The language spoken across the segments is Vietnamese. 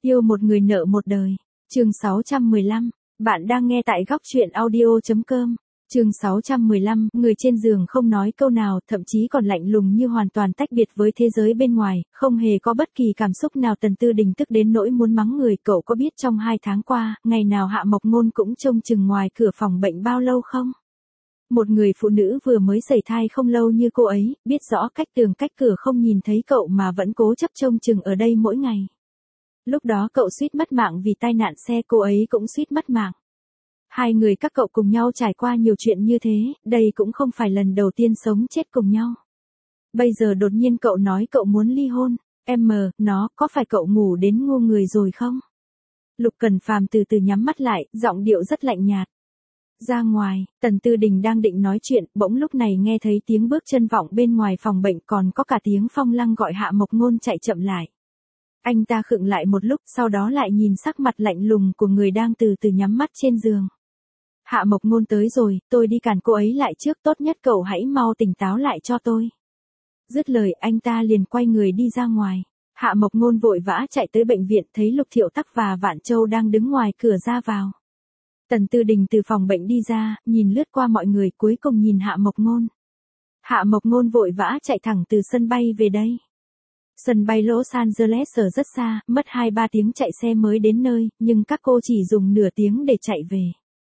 Yêu một người nợ một đời. Chương 615. Bạn đang nghe tại góc truyện audio.com. Chương 615, người trên giường không nói câu nào, thậm chí còn lạnh lùng như hoàn toàn tách biệt với thế giới bên ngoài, không hề có bất kỳ cảm xúc nào. Tần Tư Đình tức đến nỗi muốn mắng người. Cậu có biết trong 2 tháng qua, ngày nào Hạ Mộc Ngôn cũng trông chừng ngoài cửa phòng bệnh bao lâu không? Một người phụ nữ vừa mới sẩy thai không lâu như cô ấy, biết rõ cách tường cách cửa không nhìn thấy cậu mà vẫn cố chấp trông chừng ở đây mỗi ngày. Lúc đó cậu suýt mất mạng vì tai nạn xe, cô ấy cũng suýt mất mạng. Hai người các cậu cùng nhau trải qua nhiều chuyện như thế, đây cũng không phải lần đầu tiên sống chết cùng nhau. Bây giờ đột nhiên cậu nói cậu muốn ly hôn, có phải cậu ngủ đến ngu người rồi không? Lục Cần Phàm từ từ nhắm mắt lại, giọng điệu rất lạnh nhạt. Ra ngoài, Tần Tư Đình đang định nói chuyện, bỗng lúc này nghe thấy tiếng bước chân vọng bên ngoài phòng bệnh, còn có cả tiếng Phong Lăng gọi Hạ Mộc Ngôn chạy chậm lại. Anh ta khựng lại một lúc, sau đó lại nhìn sắc mặt lạnh lùng của người đang từ từ nhắm mắt trên giường. Hạ Mộc Ngôn tới rồi, tôi đi cản cô ấy lại trước, tốt nhất cậu hãy mau tỉnh táo lại cho tôi. Dứt lời anh ta liền quay người đi ra ngoài. Hạ Mộc Ngôn vội vã chạy tới bệnh viện, thấy Lục Thiệu Tắc và Vạn Châu đang đứng ngoài cửa ra vào. Tần Tư Đình từ phòng bệnh đi ra, nhìn lướt qua mọi người, cuối cùng nhìn Hạ Mộc Ngôn. Hạ Mộc Ngôn vội vã chạy thẳng từ sân bay về đây. Sân bay Los Angeles ở rất xa, mất 2-3 tiếng chạy xe mới đến nơi, nhưng các cô chỉ dùng nửa tiếng để chạy về.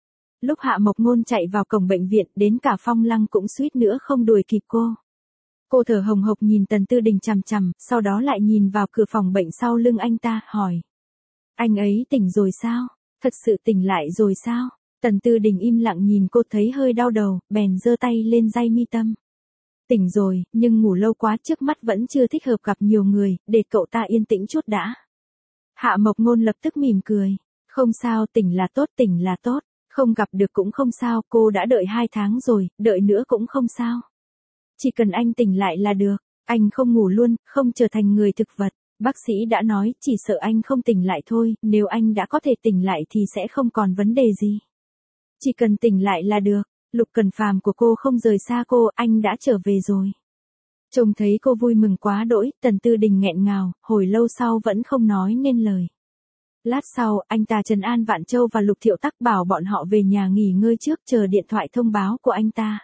Lúc Hạ Mộc Ngôn chạy vào cổng bệnh viện, đến cả Phong Lăng cũng suýt nữa không đuổi kịp cô. Cô thở hồng hộc nhìn Tần Tư Đình chằm chằm, sau đó lại nhìn vào cửa phòng bệnh sau lưng anh ta, hỏi. Anh ấy tỉnh rồi sao? Thật sự tỉnh lại rồi sao? Tần Tư Đình im lặng nhìn cô, thấy hơi đau đầu, bèn giơ tay lên day mi tâm. Tỉnh rồi, nhưng ngủ lâu quá, trước mắt vẫn chưa thích hợp gặp nhiều người, để cậu ta yên tĩnh chút đã. Hạ Mộc Ngôn lập tức mỉm cười. Không sao, tỉnh là tốt, tỉnh là tốt. Không gặp được cũng không sao, cô đã đợi 2 tháng rồi, đợi nữa cũng không sao. Chỉ cần anh tỉnh lại là được, anh không ngủ luôn, không trở thành người thực vật. Bác sĩ đã nói, chỉ sợ anh không tỉnh lại thôi, nếu anh đã có thể tỉnh lại thì sẽ không còn vấn đề gì. Chỉ cần tỉnh lại là được. Lục Cần Phàm của cô không rời xa cô, anh đã trở về rồi. Trông thấy cô vui mừng quá đỗi, Tần Tư Đình nghẹn ngào, hồi lâu sau vẫn không nói nên lời. Lát sau, anh ta trấn an Vạn Châu và Lục Thiệu Tắc, bảo bọn họ về nhà nghỉ ngơi trước, chờ điện thoại thông báo của anh ta.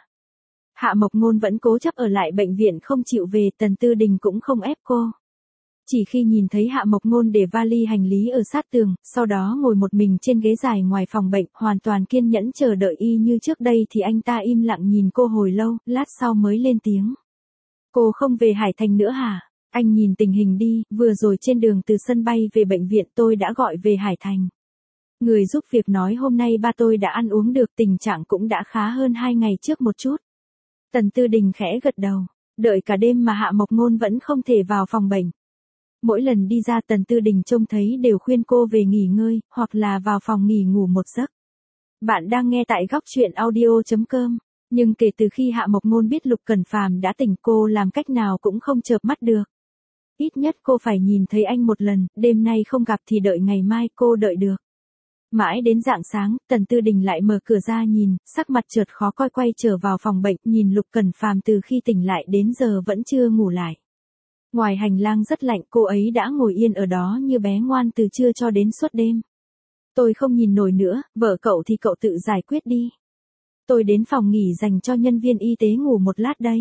Hạ Mộc Ngôn vẫn cố chấp ở lại bệnh viện không chịu về, Tần Tư Đình cũng không ép cô. Chỉ khi nhìn thấy Hạ Mộc Ngôn để vali hành lý ở sát tường, sau đó ngồi một mình trên ghế dài ngoài phòng bệnh, hoàn toàn kiên nhẫn chờ đợi y như trước đây, thì anh ta im lặng nhìn cô hồi lâu, lát sau mới lên tiếng. Cô không về Hải Thành nữa hả? Anh nhìn tình hình đi, vừa rồi trên đường từ sân bay về bệnh viện tôi đã gọi về Hải Thành. Người giúp việc nói hôm nay ba tôi đã ăn uống được, tình trạng cũng đã khá hơn 2 ngày trước một chút. Tần Tư Đình khẽ gật đầu, đợi cả đêm mà Hạ Mộc Ngôn vẫn không thể vào phòng bệnh. Mỗi lần đi ra Tần Tư Đình trông thấy đều khuyên cô về nghỉ ngơi, hoặc là vào phòng nghỉ ngủ một giấc. Bạn đang nghe tại góc truyện audio.com. Nhưng kể từ khi Hạ Mộc Ngôn biết Lục Cần Phàm đã tỉnh, cô làm cách nào cũng không chợp mắt được. Ít nhất cô phải nhìn thấy anh một lần, đêm nay không gặp thì đợi ngày mai, cô đợi được. Mãi đến rạng sáng, Tần Tư Đình lại mở cửa ra nhìn, sắc mặt chợt khó coi, quay trở vào phòng bệnh, nhìn Lục Cần Phàm từ khi tỉnh lại đến giờ vẫn chưa ngủ lại. Ngoài hành lang rất lạnh, cô ấy đã ngồi yên ở đó như bé ngoan từ trưa cho đến suốt đêm. Tôi không nhìn nổi nữa, vợ cậu thì cậu tự giải quyết đi. Tôi đến phòng nghỉ dành cho nhân viên y tế ngủ một lát đây.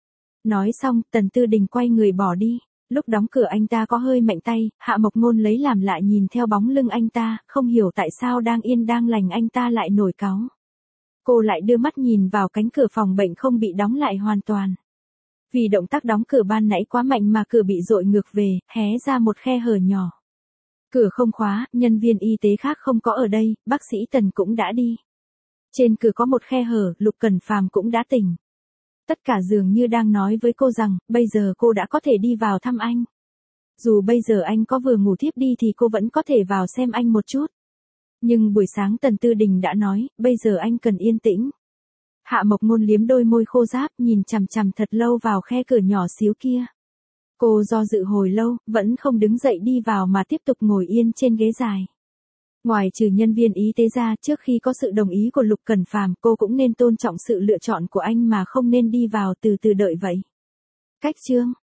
Nói xong, Tần Tư Đình quay người bỏ đi. Lúc đóng cửa anh ta có hơi mạnh tay, Hạ Mộc Ngôn lấy làm lạ nhìn theo bóng lưng anh ta, không hiểu tại sao đang yên đang lành anh ta lại nổi cáu. Cô lại đưa mắt nhìn vào cánh cửa phòng bệnh không bị đóng lại hoàn toàn. Vì động tác đóng cửa ban nãy quá mạnh mà cửa bị dội ngược về, hé ra một khe hở nhỏ. Cửa không khóa, nhân viên y tế khác không có ở đây, bác sĩ Tần cũng đã đi. Trên cửa có một khe hở, Lục Cần Phàm cũng đã tỉnh. Tất cả dường như đang nói với cô rằng, bây giờ cô đã có thể đi vào thăm anh. Dù bây giờ anh có vừa ngủ thiếp đi thì cô vẫn có thể vào xem anh một chút. Nhưng buổi sáng Tần Tư Đình đã nói, bây giờ anh cần yên tĩnh. Hạ Mộc Ngôn liếm đôi môi khô ráp, nhìn chằm chằm thật lâu vào khe cửa nhỏ xíu kia. Cô do dự hồi lâu, vẫn không đứng dậy đi vào mà tiếp tục ngồi yên trên ghế dài. Ngoài trừ nhân viên y tế ra, trước khi có sự đồng ý của Lục Cần Phàm, cô cũng nên tôn trọng sự lựa chọn của anh mà không nên đi vào từ từ đợi vậy. Cách chương